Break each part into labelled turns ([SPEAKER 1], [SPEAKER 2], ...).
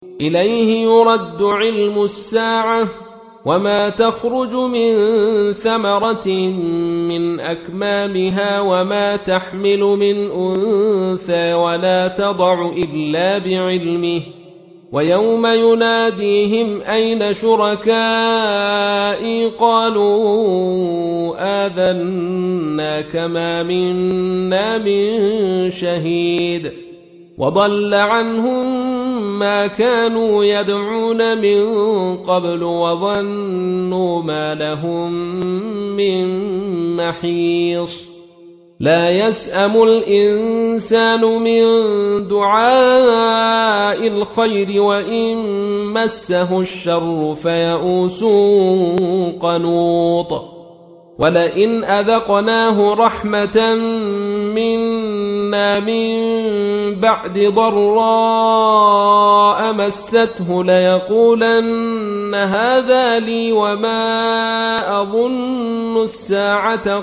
[SPEAKER 1] إليه يرد علم الساعة وما تخرج من ثمرة من أكمامها وما تحمل من أنثى ولا تضع إلا بعلمه ويوم يناديهم أين شركائي قالوا آذناك ما منا من شهيد وضل عنهم ما كانوا يدعون من قبل وظنوا ما لهم من محيص لا يسأم الإنسان من دعاء الخير وإن مسه الشر فيئوس قنوط ولئن أذقناه رحمة منا من بعد ضراء مسته ليقولن هذا لي وما أظن الساعة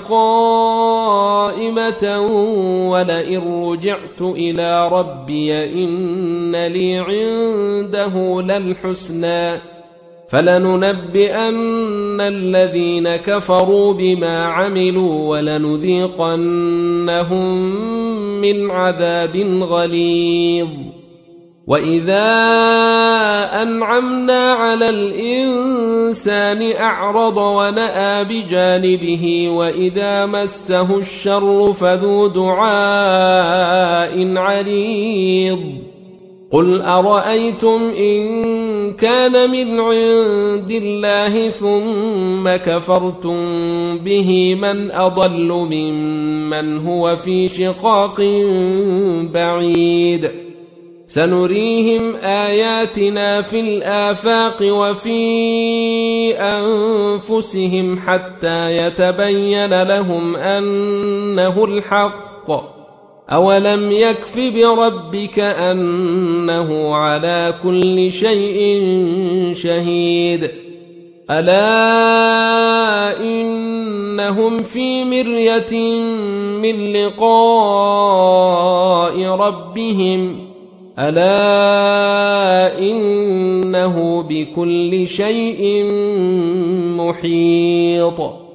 [SPEAKER 1] قائمة ولئن رجعت إلى ربي إن لي عنده للحسنى فلننبئن الذين كفروا بما عملوا ولنذيقنهم من عذاب غليظ وإذا أنعمنا على الإنسان أعرض ونأى بجانبه وإذا مسه الشر فذو دعاء عريض قل أرأيتم إن كان من عند الله ثم كفرتم به من أضل ممن هو في شقاق بعيد سنريهم آياتنا في الآفاق وفي أنفسهم حتى يتبين لهم أنه الحق أولم يكف بربك أنه على كل شيء شهيد ألا إنهم في مرية من لقاء ربهم ألا إنه بكل شيء محيط